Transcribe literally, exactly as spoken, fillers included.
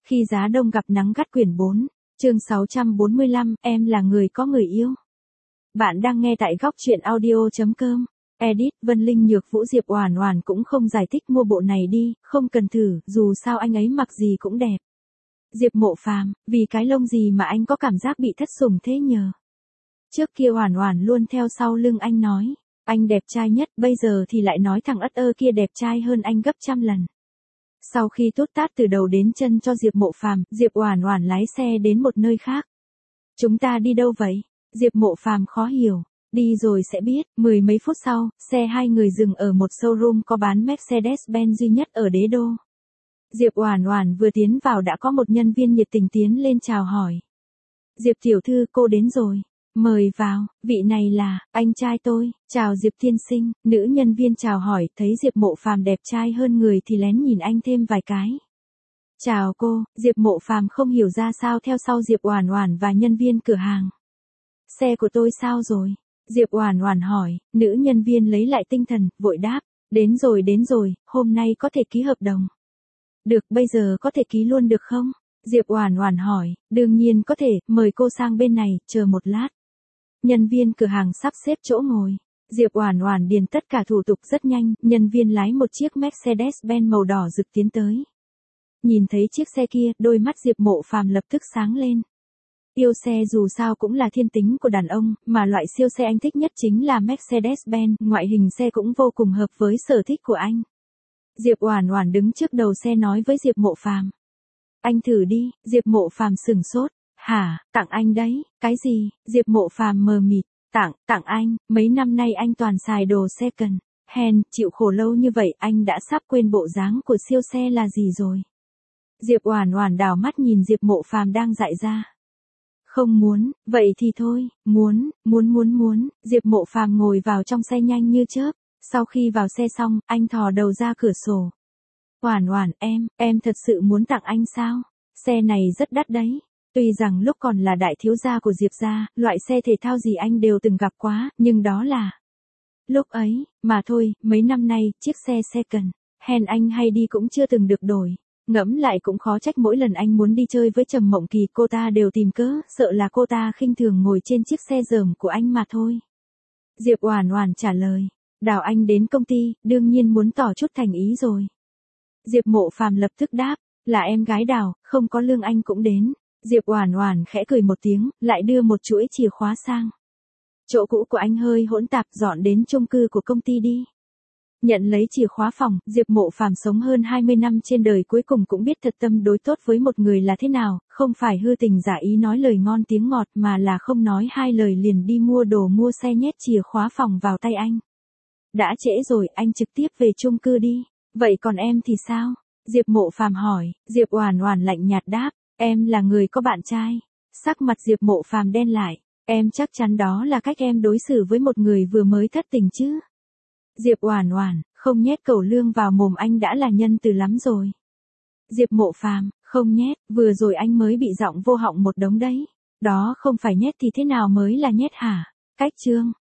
Khi giá đông gặp nắng gắt quyển bốn, chương sáu trăm bốn mươi lăm, em là người có người yêu. Bạn đang nghe tại góc truyện audio chấm com. Edit, Vân Linh Nhược Vũ Diệp Oản Oản cũng không giải thích mua bộ này đi, không cần thử, dù sao anh ấy mặc gì cũng đẹp. Diệp Mộ Phàm, vì cái lông gì mà anh có cảm giác bị thất sủng thế nhờ? Trước kia Oản Oản luôn theo sau lưng anh nói, anh đẹp trai nhất, bây giờ thì lại nói thằng ất ơ kia đẹp trai hơn anh gấp trăm lần. Sau khi tút tát từ đầu đến chân cho Diệp Mộ Phàm, Diệp Oản Oản lái xe đến một nơi khác. Chúng ta đi đâu vậy? Diệp Mộ Phàm khó hiểu. Đi rồi sẽ biết. Mười mấy phút sau, xe hai người dừng ở một showroom có bán Mercedes-Benz duy nhất ở đế đô. Diệp Oản Oản vừa tiến vào đã có một nhân viên nhiệt tình tiến lên chào hỏi. Diệp tiểu thư, cô đến rồi. Mời vào, vị này là, anh trai tôi, chào Diệp tiên sinh, nữ nhân viên chào hỏi, thấy Diệp Mộ Phàm đẹp trai hơn người thì lén nhìn anh thêm vài cái. Chào cô, Diệp Mộ Phàm không hiểu ra sao theo sau Diệp Oản Oản và nhân viên cửa hàng. Xe của tôi sao rồi? Diệp Oản Oản hỏi, nữ nhân viên lấy lại tinh thần, vội đáp, đến rồi đến rồi, hôm nay có thể ký hợp đồng. Được, bây giờ có thể ký luôn được không? Diệp Oản Oản hỏi, đương nhiên có thể, mời cô sang bên này, chờ một lát. Nhân viên cửa hàng sắp xếp chỗ ngồi. Diệp Oản Oản điền tất cả thủ tục rất nhanh, nhân viên lái một chiếc Mercedes-Benz màu đỏ rực tiến tới. Nhìn thấy chiếc xe kia, đôi mắt Diệp Mộ Phàm lập tức sáng lên. Yêu xe dù sao cũng là thiên tính của đàn ông, mà loại siêu xe anh thích nhất chính là Mercedes-Benz, ngoại hình xe cũng vô cùng hợp với sở thích của anh. Diệp Oản Oản đứng trước đầu xe nói với Diệp Mộ Phàm. Anh thử đi, Diệp Mộ Phàm sửng sốt. Hả, tặng anh đấy, cái gì? Diệp Mộ Phàm mờ mịt, tặng, tặng anh, mấy năm nay anh toàn xài đồ second hand, chịu khổ lâu như vậy anh đã sắp quên bộ dáng của siêu xe là gì rồi. Diệp Oản Oản đảo mắt nhìn Diệp Mộ Phàm đang dại ra. Không muốn, vậy thì thôi, muốn, muốn muốn muốn, Diệp Mộ Phàm ngồi vào trong xe nhanh như chớp, sau khi vào xe xong, anh thò đầu ra cửa sổ. Oản Oản, em, em thật sự muốn tặng anh sao? Xe này rất đắt đấy. Tuy rằng lúc còn là đại thiếu gia của Diệp gia, loại xe thể thao gì anh đều từng gặp quá, nhưng đó là lúc ấy, mà thôi, mấy năm nay, chiếc xe second hand anh hay đi cũng chưa từng được đổi. Ngẫm lại cũng khó trách mỗi lần anh muốn đi chơi với Trầm Mộng Kỳ cô ta đều tìm cớ, sợ là cô ta khinh thường ngồi trên chiếc xe dởm của anh mà thôi. Diệp Oản Oản trả lời, đào anh đến công ty, đương nhiên muốn tỏ chút thành ý rồi. Diệp Mộ Phàm lập tức đáp, là em gái đào, không có lương anh cũng đến. Diệp Oản Oản khẽ cười một tiếng, lại đưa một chuỗi chìa khóa sang. Chỗ cũ của anh hơi hỗn tạp, dọn đến chung cư của công ty đi. Nhận lấy chìa khóa phòng, Diệp Mộ Phàm sống hơn hai mươi năm trên đời cuối cùng cũng biết thật tâm đối tốt với một người là thế nào, không phải hư tình giả ý nói lời ngon tiếng ngọt mà là không nói hai lời liền đi mua đồ mua xe nhét chìa khóa phòng vào tay anh. Đã trễ rồi, anh trực tiếp về chung cư đi. Vậy còn em thì sao? Diệp Mộ Phàm hỏi. Diệp Oản Oản lạnh nhạt đáp, em là người có bạn trai. Sắc mặt Diệp Mộ Phàm đen lại, em chắc chắn đó là cách em đối xử với một người vừa mới thất tình chứ? Diệp Oản Oản, không nhét cẩu lương vào mồm anh đã là nhân từ lắm rồi. Diệp Mộ Phàm, không nhét, vừa rồi anh mới bị giọng vô họng một đống đấy. Đó không phải nhét thì thế nào mới là nhét hả? Cách chương.